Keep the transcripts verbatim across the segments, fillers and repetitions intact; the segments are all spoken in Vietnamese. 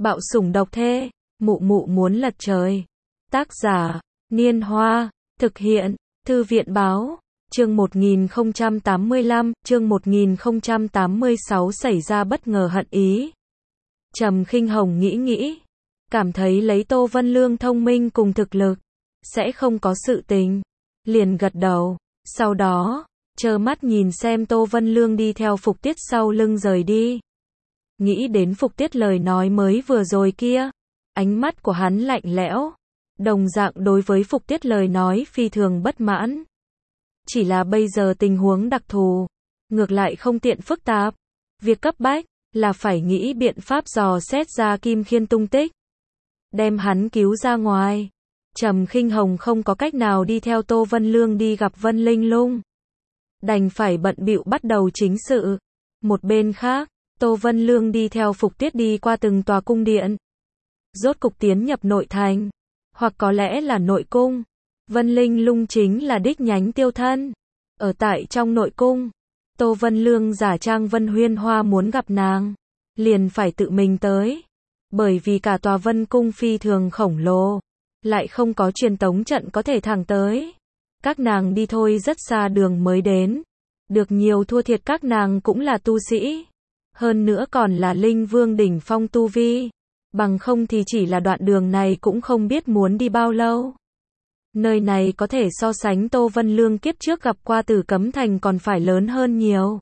Bạo sủng độc thê, mụ mụ muốn lật trời. Tác giả, Niên Hoa, thực hiện, Thư viện Báo, chương một nghìn không trăm tám mươi lăm, chương một nghìn không trăm tám mươi sáu xảy ra bất ngờ hận ý. Trầm Khinh Hồng nghĩ nghĩ, cảm thấy lấy Tô Vân Lương thông minh cùng thực lực, sẽ không có sự tình, liền gật đầu, sau đó, trơ mắt nhìn xem Tô Vân Lương đi theo Phục Tiết sau lưng rời đi. Nghĩ đến Phục Tiết lời nói mới vừa rồi kia, ánh mắt của hắn lạnh lẽo, đồng dạng đối với Phục Tiết lời nói phi thường bất mãn. Chỉ là bây giờ tình huống đặc thù, ngược lại không tiện phức tạp, việc cấp bách là phải nghĩ biện pháp dò xét ra Kim Khiên tung tích, đem hắn cứu ra ngoài. Trầm Khinh Hồng không có cách nào đi theo Tô Vân Lương đi gặp Vân Linh Lung, đành phải bận bịu bắt đầu chính sự. Một bên khác, Tô Vân Lương đi theo Phục Tiết đi qua từng tòa cung điện, rốt cục tiến nhập nội thành, hoặc có lẽ là nội cung. Vân Linh Lung chính là đích nhánh tiêu thân. Ở tại trong nội cung, Tô Vân Lương giả trang Vân Huyên Hoa muốn gặp nàng, liền phải tự mình tới. Bởi vì cả tòa Vân Cung phi thường khổng lồ, lại không có truyền tống trận có thể thẳng tới. Các nàng đi thôi rất xa đường mới đến. Được nhiều thua thiệt các nàng cũng là tu sĩ. Hơn nữa còn là linh vương đỉnh phong tu vi. Bằng không thì chỉ là đoạn đường này cũng không biết muốn đi bao lâu. Nơi này có thể so sánh Tô Vân Lương kiếp trước gặp qua Tử Cấm Thành còn phải lớn hơn nhiều.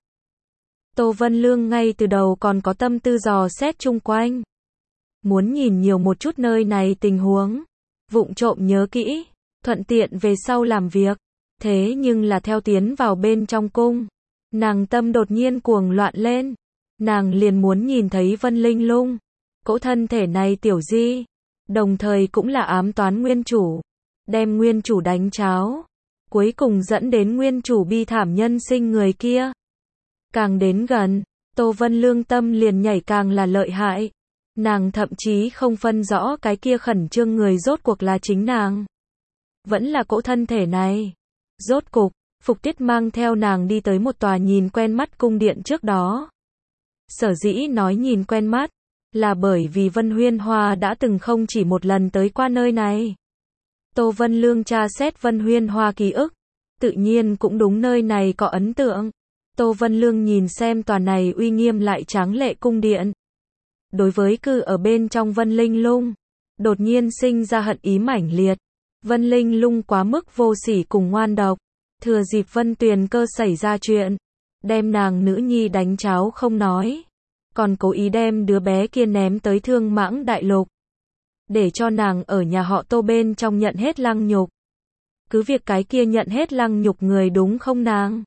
Tô Vân Lương ngay từ đầu còn có tâm tư dò xét chung quanh, muốn nhìn nhiều một chút nơi này tình huống, vụng trộm nhớ kỹ, thuận tiện về sau làm việc. Thế nhưng là theo tiến vào bên trong cung, nàng tâm đột nhiên cuồng loạn lên. Nàng liền muốn nhìn thấy Vân Linh Lung, cỗ thân thể này tiểu di, đồng thời cũng là ám toán nguyên chủ, đem nguyên chủ đánh cháo, cuối cùng dẫn đến nguyên chủ bi thảm nhân sinh người kia. Càng đến gần, Tô Vân Lương tâm liền nhảy càng là lợi hại. Nàng thậm chí không phân rõ cái kia khẩn trương người rốt cuộc là chính nàng, vẫn là cỗ thân thể này. Rốt cục, Phục Tiết mang theo nàng đi tới một tòa nhìn quen mắt cung điện trước đó. Sở dĩ nói nhìn quen mắt, là bởi vì Vân Huyên Hoa đã từng không chỉ một lần tới qua nơi này. Tô Vân Lương tra xét Vân Huyên Hoa ký ức, tự nhiên cũng đúng nơi này có ấn tượng. Tô Vân Lương nhìn xem tòa này uy nghiêm lại tráng lệ cung điện, đối với cư ở bên trong Vân Linh Lung, đột nhiên sinh ra hận ý mãnh liệt. Vân Linh Lung quá mức vô sỉ cùng ngoan độc, thừa dịp Vân Tuyền Cơ xảy ra chuyện, đem nàng nữ nhi đánh cháo không nói, còn cố ý đem đứa bé kia ném tới Thương Mãng Đại Lục, để cho nàng ở nhà họ Tô bên trong nhận hết lăng nhục. Cứ việc cái kia nhận hết lăng nhục người đúng không nàng?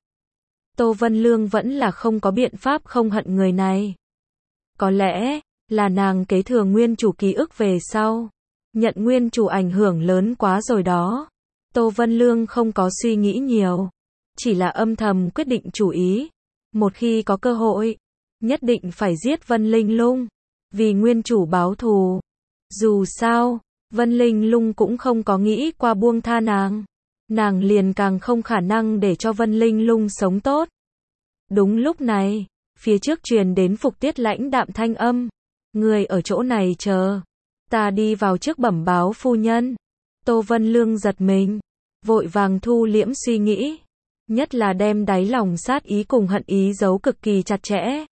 Tô Vân Lương vẫn là không có biện pháp không hận người này. Có lẽ là nàng kế thừa nguyên chủ ký ức về sau, nhận nguyên chủ ảnh hưởng lớn quá rồi đó. Tô Vân Lương không có suy nghĩ nhiều, chỉ là âm thầm quyết định chủ ý, một khi có cơ hội, nhất định phải giết Vân Linh Lung, vì nguyên chủ báo thù. Dù sao, Vân Linh Lung cũng không có nghĩ qua buông tha nàng, nàng liền càng không khả năng để cho Vân Linh Lung sống tốt. Đúng lúc này, phía trước truyền đến Phục Tiết lãnh đạm thanh âm, người ở chỗ này chờ, ta đi vào trước bẩm báo phu nhân. Tô Vân Lương giật mình, vội vàng thu liễm suy nghĩ, nhất là đem đáy lòng sát ý cùng hận ý giấu cực kỳ chặt chẽ,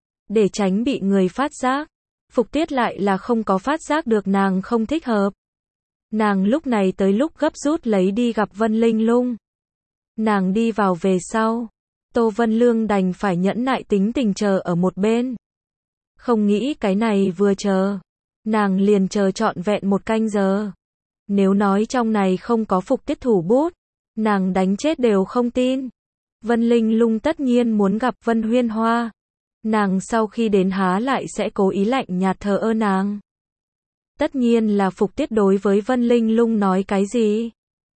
để tránh bị người phát giác. Phục Tiết lại là không có phát giác được nàng không thích hợp. Nàng lúc này tới lúc gấp rút lấy đi gặp Vân Linh Lung. Nàng đi vào về sau, Tô Vân Lương đành phải nhẫn nại tính tình chờ ở một bên. Không nghĩ cái này vừa chờ, nàng liền chờ trọn vẹn một canh giờ. Nếu nói trong này không có Phục Tiết thủ bút, nàng đánh chết đều không tin. Vân Linh Lung tất nhiên muốn gặp Vân Huyên Hoa. Nàng sau khi đến há lại sẽ cố ý lạnh nhạt thờ ơ nàng. Tất nhiên là Phục Tiết đối với Vân Linh Lung nói cái gì,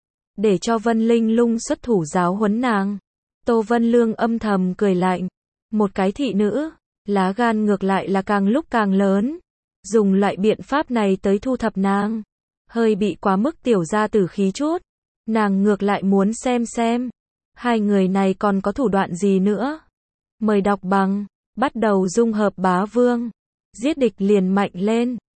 để cho Vân Linh Lung xuất thủ giáo huấn nàng. Tô Vân Lương âm thầm cười lạnh, một cái thị nữ, lá gan ngược lại là càng lúc càng lớn, dùng loại biện pháp này tới thu thập nàng, hơi bị quá mức tiểu gia tử khí chút. Nàng ngược lại muốn xem xem, hai người này còn có thủ đoạn gì nữa. Mời đọc bằng, bắt đầu dung hợp bá vương, giết địch liền mạnh lên.